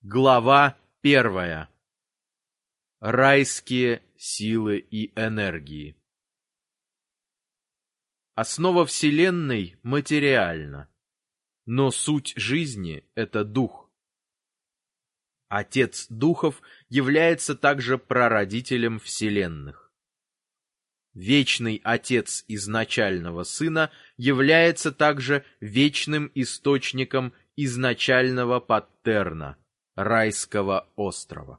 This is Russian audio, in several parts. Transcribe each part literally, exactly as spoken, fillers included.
Глава первая. Райские силы и энергии. Основа Вселенной материальна, но суть жизни — это дух. Отец духов является также прародителем вселенных. Вечный Отец изначального Сына является также вечным источником изначального паттерна, райского острова.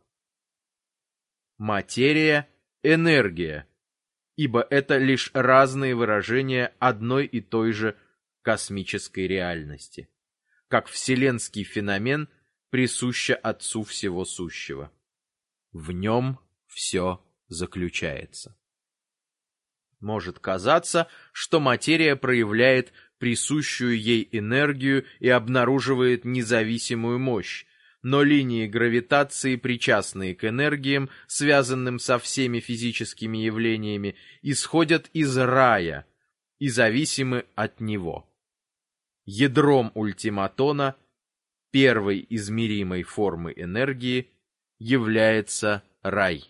Материя — энергия, ибо это лишь разные выражения одной и той же космической реальности, как вселенский феномен присуща Отцу всего сущего. В нем все заключается. Может казаться, что материя проявляет присущую ей энергию и обнаруживает независимую мощь, но линии гравитации, причастные к энергиям, связанным со всеми физическими явлениями, исходят из рая и зависимы от него. Ядром ультиматона, первой измеримой формы энергии, является рай.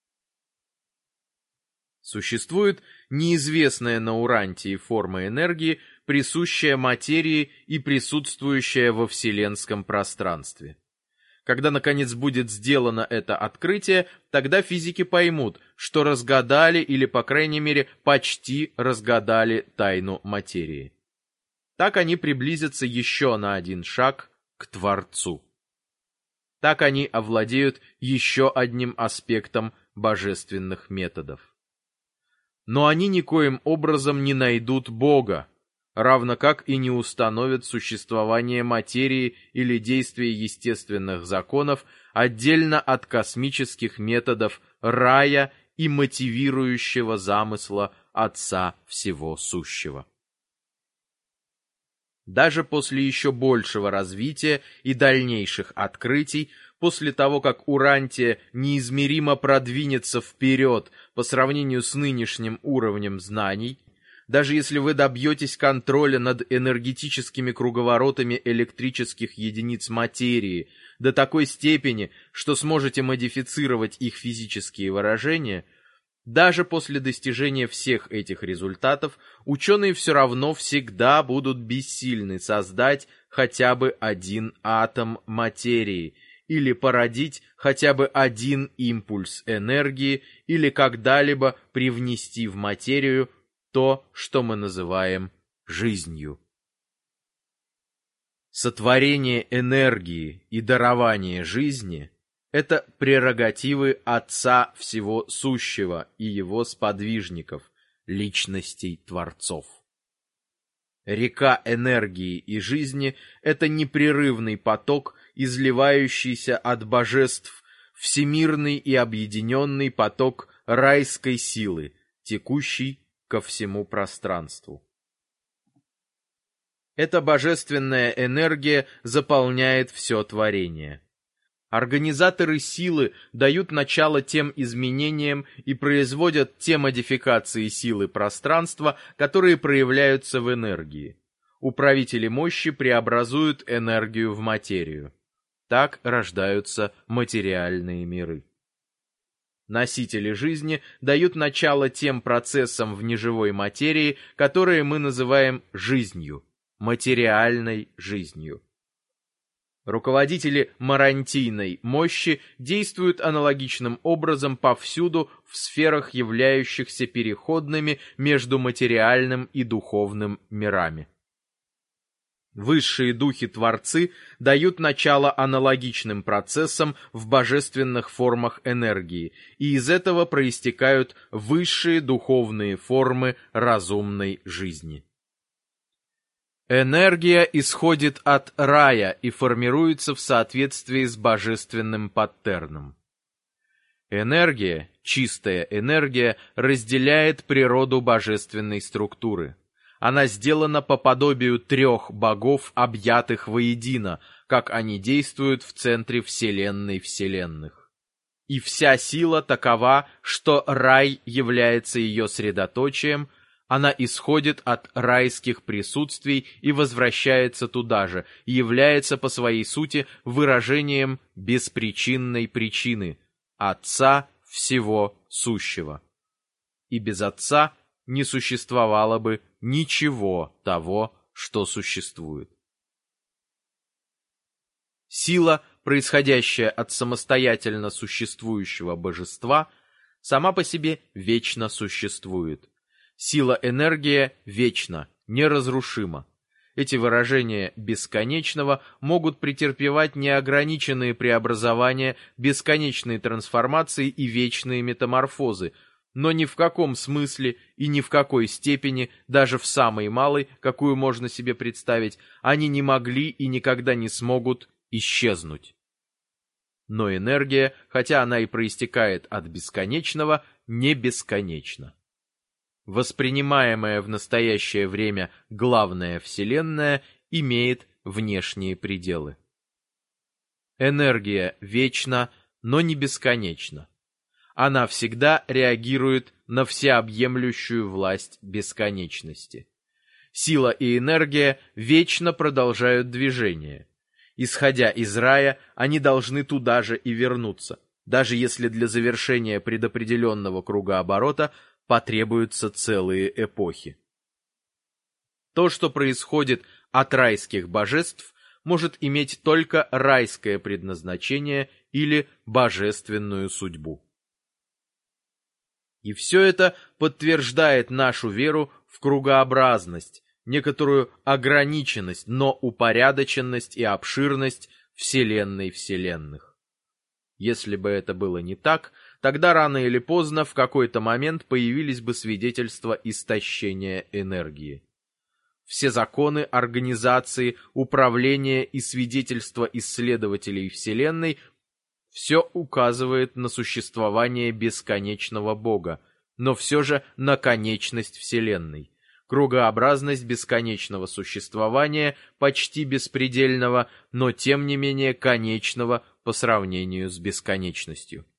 Существует неизвестная на Урантии форма энергии, присущая материи и присутствующая во вселенском пространстве. Когда, наконец, будет сделано это открытие, тогда физики поймут, что разгадали или, по крайней мере, почти разгадали тайну материи. Так они приблизятся еще на один шаг к Творцу. Так они овладеют еще одним аспектом божественных методов. Но они никоим образом не найдут Бога, равно как и не установят существование материи или действия естественных законов отдельно от космических методов рая и мотивирующего замысла Отца всего сущего. Даже после еще большего развития и дальнейших открытий, после того, как Урантия неизмеримо продвинется вперед по сравнению с нынешним уровнем знаний, даже если вы добьетесь контроля над энергетическими круговоротами электрических единиц материи до такой степени, что сможете модифицировать их физические выражения, даже после достижения всех этих результатов ученые все равно всегда будут бессильны создать хотя бы один атом материи или породить хотя бы один импульс энергии или когда-либо привнести в материю то, что мы называем жизнью. Сотворение энергии и дарование жизни — это прерогативы Отца всего сущего и его сподвижников, личностей Творцов. Река энергии и жизни — это непрерывный поток, изливающийся от божеств, всемирный и объединенный поток райской силы, текущий ко всему пространству. Эта божественная энергия заполняет все творение. Организаторы силы дают начало тем изменениям и производят те модификации силы пространства, которые проявляются в энергии. Управители мощи преобразуют энергию в материю. Так рождаются материальные миры. Носители жизни дают начало тем процессам в неживой материи, которые мы называем жизнью, материальной жизнью. Руководители марантийной мощи действуют аналогичным образом повсюду в сферах, являющихся переходными между материальным и духовным мирами. Высшие духи-творцы дают начало аналогичным процессам в божественных формах энергии, и из этого проистекают высшие духовные формы разумной жизни. Энергия исходит от рая и формируется в соответствии с божественным паттерном. Энергия, чистая энергия, разделяет природу божественной структуры. Она сделана по подобию трех богов, объятых воедино, как они действуют в центре Вселенной вселенных. И вся сила такова, что рай является ее средоточием, Она исходит от райских присутствий и возвращается туда же, и является по своей сути выражением беспричинной причины, Отца всего сущего. И без Отца не существовало бы ничего того, что существует. Сила, происходящая от самостоятельно существующего божества, сама по себе вечно существует. Сила-энергия вечна, неразрушима. Эти выражения бесконечного могут претерпевать неограниченные преобразования, бесконечные трансформации и вечные метаморфозы, но ни в каком смысле и ни в какой степени, даже в самой малой, какую можно себе представить, они не могли и никогда не смогут исчезнуть. Но энергия, хотя она и проистекает от бесконечного, не бесконечна. Воспринимаемая в настоящее время главная Вселенная имеет внешние пределы. Энергия вечна, но не бесконечна. Она всегда реагирует на всеобъемлющую власть бесконечности. Сила и энергия вечно продолжают движение. Исходя из рая, они должны туда же и вернуться, даже если для завершения предопределенного кругооборота потребуются целые эпохи. То, что происходит от райских божеств, может иметь только райское предназначение или божественную судьбу. И все это подтверждает нашу веру в кругообразность, некоторую ограниченность, но упорядоченность и обширность Вселенной вселенных. Если бы это было не так, тогда рано или поздно в какой-то момент появились бы свидетельства истощения энергии. Все законы, организации, управления и свидетельства исследователей Вселенной – все указывает на существование бесконечного Бога, но все же на конечность Вселенной. Кругообразность бесконечного существования, почти беспредельного, но тем не менее конечного по сравнению с бесконечностью.